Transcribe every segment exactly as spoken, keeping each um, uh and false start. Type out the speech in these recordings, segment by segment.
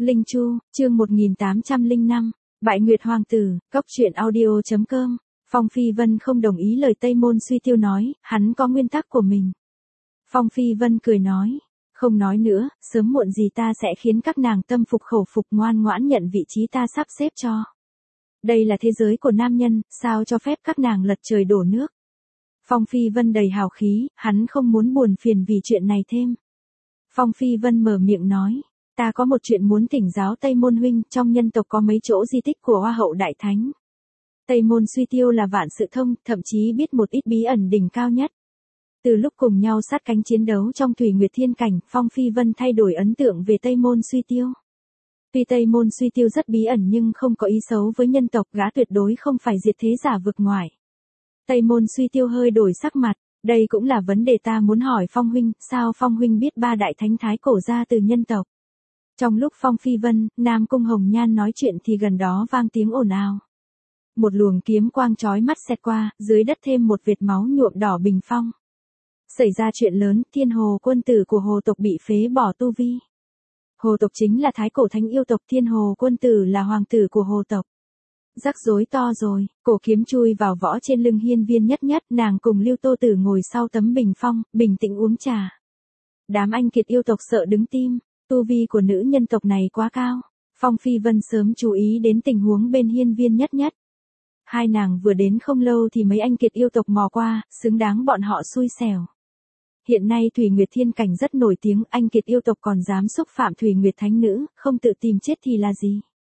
Linh Chu, chương một nghìn tám trăm lẻ năm, Bại Nguyệt Hoàng tử, cốc truyện audio chấm com. Phong Phi Vân không đồng ý lời Tây Môn Suy Tiêu nói, hắn có nguyên tắc của mình. Phong Phi Vân cười nói, không nói nữa, sớm muộn gì ta sẽ khiến các nàng tâm phục khẩu phục ngoan ngoãn nhận vị trí ta sắp xếp cho. Đây là thế giới của nam nhân, sao cho phép các nàng lật trời đổ nước. Phong Phi Vân đầy hào khí, hắn không muốn buồn phiền vì chuyện này thêm. Phong Phi Vân mở miệng nói, ta có một chuyện muốn thỉnh giáo Tây Môn huynh, trong nhân tộc có mấy chỗ di tích của Hoa hậu Đại Thánh. Tây Môn Suy Tiêu là vạn sự thông, thậm chí biết một ít bí ẩn đỉnh cao nhất. Từ lúc cùng nhau sát cánh chiến đấu trong Thủy Nguyệt Thiên Cảnh, Phong Phi Vân thay đổi ấn tượng về Tây Môn Suy Tiêu. Tuy Tây Môn Suy Tiêu rất bí ẩn nhưng không có ý xấu với nhân tộc, gã tuyệt đối không phải diệt thế giả vực ngoài. Tây Môn Suy Tiêu hơi đổi sắc mặt, đây cũng là vấn đề ta muốn hỏi Phong huynh, sao Phong huynh biết ba đại thánh thái cổ ra từ nhân tộc? Trong lúc Phong Phi Vân, Nam Cung Hồng Nhan nói chuyện thì gần đó vang tiếng ồn ào. Một luồng kiếm quang chói mắt xẹt qua, dưới đất thêm một vệt máu nhuộm đỏ bình phong. Xảy ra chuyện lớn, Thiên Hồ quân tử của Hồ tộc bị phế bỏ tu vi. Hồ tộc chính là thái cổ thánh yêu tộc, Thiên Hồ quân tử là hoàng tử của Hồ tộc. Rắc rối to rồi, cổ kiếm chui vào võ trên lưng Hiên Viên Nhất Nhất, nàng cùng Lưu Tô Tử ngồi sau tấm bình phong, bình tĩnh uống trà. Đám anh kiệt yêu tộc sợ đứng tim, tu vi của nữ nhân tộc này quá cao. Phong Phi Vân sớm chú ý đến tình huống bên Hiên Viên Nhất Nhất. Hai nàng vừa đến không lâu thì mấy anh kiệt yêu tộc mò qua, xứng đáng bọn họ xui xẻo. Hiện nay Thủy Nguyệt Thiên Cảnh rất nổi tiếng, anh kiệt yêu tộc còn dám xúc phạm Thủy Nguyệt Thánh Nữ, không tự tìm chết thì là gì?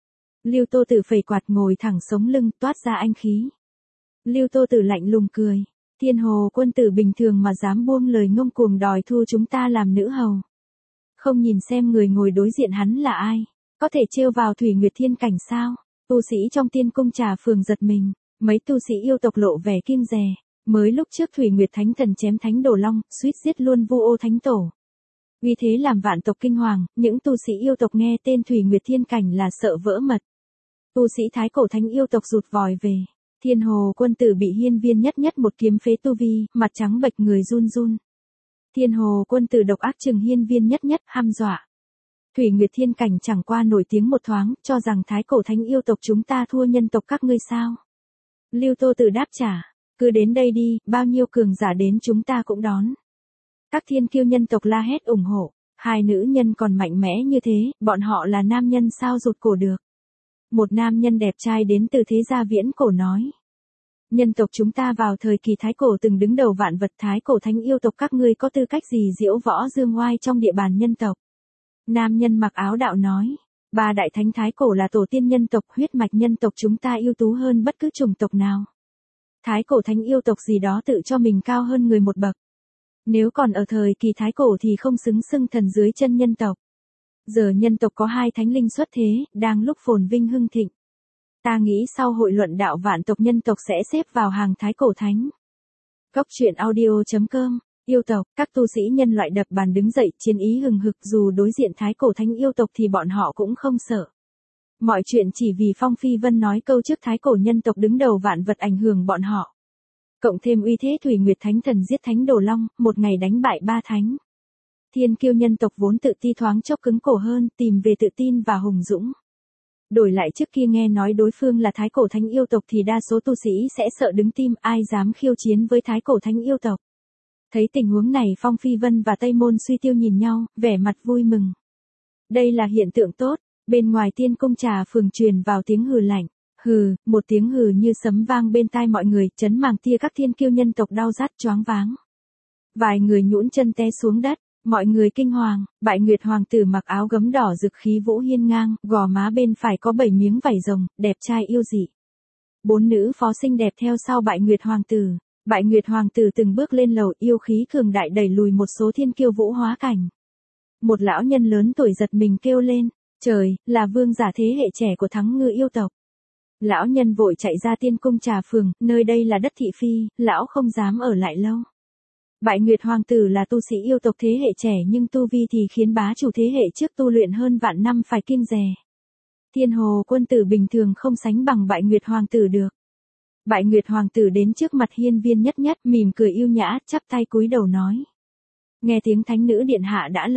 Lưu Tô Tử phẩy quạt ngồi thẳng sống lưng, toát ra anh khí. Lưu Tô Tử lạnh lùng cười, Thiên Hồ quân tử bình thường mà dám buông lời ngông cuồng đòi thu chúng ta làm nữ hầu. Không nhìn xem người ngồi đối diện hắn là ai, có thể trêu vào Thủy Nguyệt Thiên Cảnh sao? Tu sĩ trong Tiên Cung Trà Phường giật mình, mấy tu sĩ yêu tộc lộ vẻ kiêng dè. Mới lúc trước Thủy Nguyệt Thánh Thần chém Thánh Đồ Long, suýt giết luôn Vu Ô Thánh Tổ. Vì thế làm vạn tộc kinh hoàng, những tu sĩ yêu tộc nghe tên Thủy Nguyệt Thiên Cảnh là sợ vỡ mật. Tu sĩ thái cổ thánh yêu tộc rụt vòi về. Thiên Hồ quân tử bị Hiên Viên Nhất Nhất một kiếm phế tu vi, mặt trắng bệch người run run. Thiên Hồ quân tử độc ác trừng Hiên Viên Nhất Nhất, hăm dọa. Thủy Nguyệt Thiên Cảnh chẳng qua nổi tiếng một thoáng, cho rằng thái cổ thánh yêu tộc chúng ta thua nhân tộc các ngươi sao? Lưu Tô Tử đáp trả, cứ đến đây đi, bao nhiêu cường giả đến chúng ta cũng đón. Các thiên kiêu nhân tộc la hét ủng hộ, hai nữ nhân còn mạnh mẽ như thế, bọn họ là nam nhân sao rụt cổ được. Một nam nhân đẹp trai đến từ thế gia viễn cổ nói. Nhân tộc chúng ta vào thời kỳ thái cổ từng đứng đầu vạn vật, thái cổ thánh yêu tộc các ngươi có tư cách gì diễu võ dương oai trong địa bàn nhân tộc. Nam nhân mặc áo đạo nói, ba đại thánh thái cổ là tổ tiên nhân tộc, huyết mạch nhân tộc chúng ta ưu tú hơn bất cứ chủng tộc nào. Thái cổ thánh yêu tộc gì đó tự cho mình cao hơn người một bậc. Nếu còn ở thời kỳ thái cổ thì không xứng xưng thần dưới chân nhân tộc. Giờ nhân tộc có hai thánh linh xuất thế, đang lúc phồn vinh hưng thịnh. Ta nghĩ sau hội luận đạo vạn tộc nhân tộc sẽ xếp vào hàng thái cổ thánh. Cốc truyện audio chấm com. Yêu tộc, các tu sĩ nhân loại đập bàn đứng dậy, chiến ý hừng hực, dù đối diện thái cổ thánh yêu tộc thì bọn họ cũng không sợ. Mọi chuyện chỉ vì Phong Phi Vân nói câu trước thái cổ nhân tộc đứng đầu vạn vật ảnh hưởng bọn họ. Cộng thêm uy thế Thủy Nguyệt Thánh Thần giết Thánh Đồ Long, một ngày đánh bại ba thánh. Thiên kiêu nhân tộc vốn tự ti thoáng chốc cứng cổ hơn, tìm về tự tin và hùng dũng. Đổi lại trước kia nghe nói đối phương là thái cổ thánh yêu tộc thì đa số tu sĩ sẽ sợ đứng tim, ai dám khiêu chiến với thái cổ thánh yêu tộc. Thấy tình huống này Phong Phi Vân và Tây Môn Suy Tiêu nhìn nhau, vẻ mặt vui mừng. Đây là hiện tượng tốt, bên ngoài Tiên Cung Trà Phường truyền vào tiếng hừ lạnh. Hừ, một tiếng hừ như sấm vang bên tai mọi người, chấn màng tia các thiên kiêu nhân tộc đau rát choáng váng. Vài người nhũn chân té xuống đất, mọi người kinh hoàng, Bại Nguyệt Hoàng tử mặc áo gấm đỏ rực khí vũ hiên ngang, gò má bên phải có bảy miếng vảy rồng, đẹp trai yêu dị. Bốn nữ phó xinh đẹp theo sau Bại Nguyệt Hoàng tử. Bại Nguyệt Hoàng tử từng bước lên lầu, yêu khí cường đại đẩy lùi một số thiên kiêu vũ hóa cảnh. Một lão nhân lớn tuổi giật mình kêu lên, trời, là vương giả thế hệ trẻ của Thắng Ngư yêu tộc. Lão nhân vội chạy ra Tiên Cung Trà Phường, nơi đây là đất thị phi, lão không dám ở lại lâu. Bại Nguyệt Hoàng tử là tu sĩ yêu tộc thế hệ trẻ nhưng tu vi thì khiến bá chủ thế hệ trước tu luyện hơn vạn năm phải kiêng dè. Thiên Hồ quân tử bình thường không sánh bằng Bại Nguyệt Hoàng tử được. Bại Nguyệt Hoàng tử đến trước mặt Hiên Viên Nhất Nhất, mỉm cười yêu nhã, chắp tay cúi đầu nói. Nghe tiếng thánh nữ điện hạ đã lâu,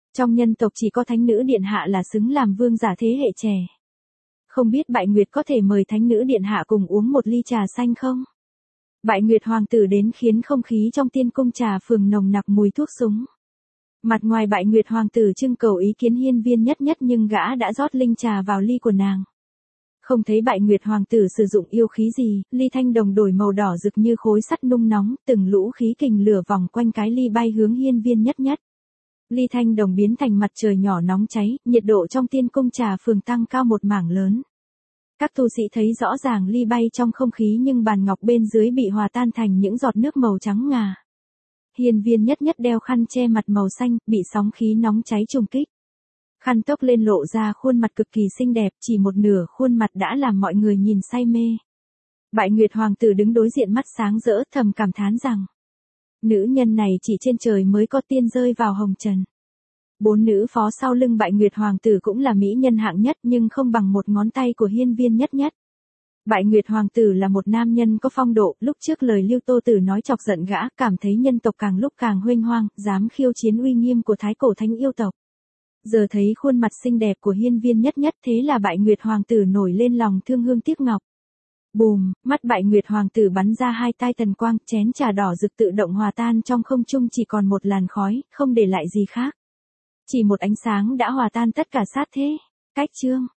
Trong nhân tộc chỉ có thánh nữ điện hạ là xứng làm vương giả thế hệ trẻ. Không biết Bại Nguyệt có thể mời thánh nữ điện hạ cùng uống một ly trà xanh không? Bại Nguyệt hoàng tử đến khiến không khí trong tiên cung trà phường nồng nặc mùi thuốc súng. Mặt ngoài Bại Nguyệt hoàng tử trưng cầu ý kiến Hiên Viên Nhất Nhất nhưng gã đã rót linh trà vào ly của nàng. Không thấy Bại Nguyệt hoàng tử sử dụng yêu khí gì, ly thanh đồng đổi màu đỏ rực như khối sắt nung nóng, từng lũ khí kình lửa vòng quanh cái ly bay hướng Hiên Viên Nhất Nhất. Ly thanh đồng biến thành mặt trời nhỏ nóng cháy, nhiệt độ trong tiên cung trà phường tăng cao một mảng lớn. Các tu sĩ thấy rõ ràng ly bay trong không khí nhưng bàn ngọc bên dưới bị hòa tan thành những giọt nước màu trắng ngà. Hiên Viên Nhất Nhất đeo khăn che mặt màu xanh, bị sóng khí nóng cháy trùng kích. Khăn tốc lên lộ ra khuôn mặt cực kỳ xinh đẹp, chỉ một nửa khuôn mặt đã làm mọi người nhìn say mê. Bại Nguyệt hoàng tử đứng đối diện mắt sáng rỡ thầm cảm thán rằng, nữ nhân này chỉ trên trời mới có tiên rơi vào hồng trần. Bốn nữ phó sau lưng Bại Nguyệt hoàng tử cũng là mỹ nhân hạng nhất nhưng không bằng một ngón tay của Hiên Viên Nhất Nhất. Bại Nguyệt hoàng tử là một nam nhân có phong độ, lúc trước lời Lưu Tô Tử nói chọc giận gã, cảm thấy nhân tộc càng lúc càng huênh hoang, dám khiêu chiến uy nghiêm của thái cổ thánh yêu tộc. Giờ thấy khuôn mặt xinh đẹp của Hiên Viên Nhất Nhất thế là Bại Nguyệt hoàng tử nổi lên lòng thương hương tiếc ngọc. Bùm, mắt Bại Nguyệt hoàng tử bắn ra hai tai thần quang, chén trà đỏ rực tự động hòa tan trong không trung chỉ còn một làn khói, không để lại gì khác. Chỉ một ánh sáng đã hòa tan tất cả sát thế. Cách chương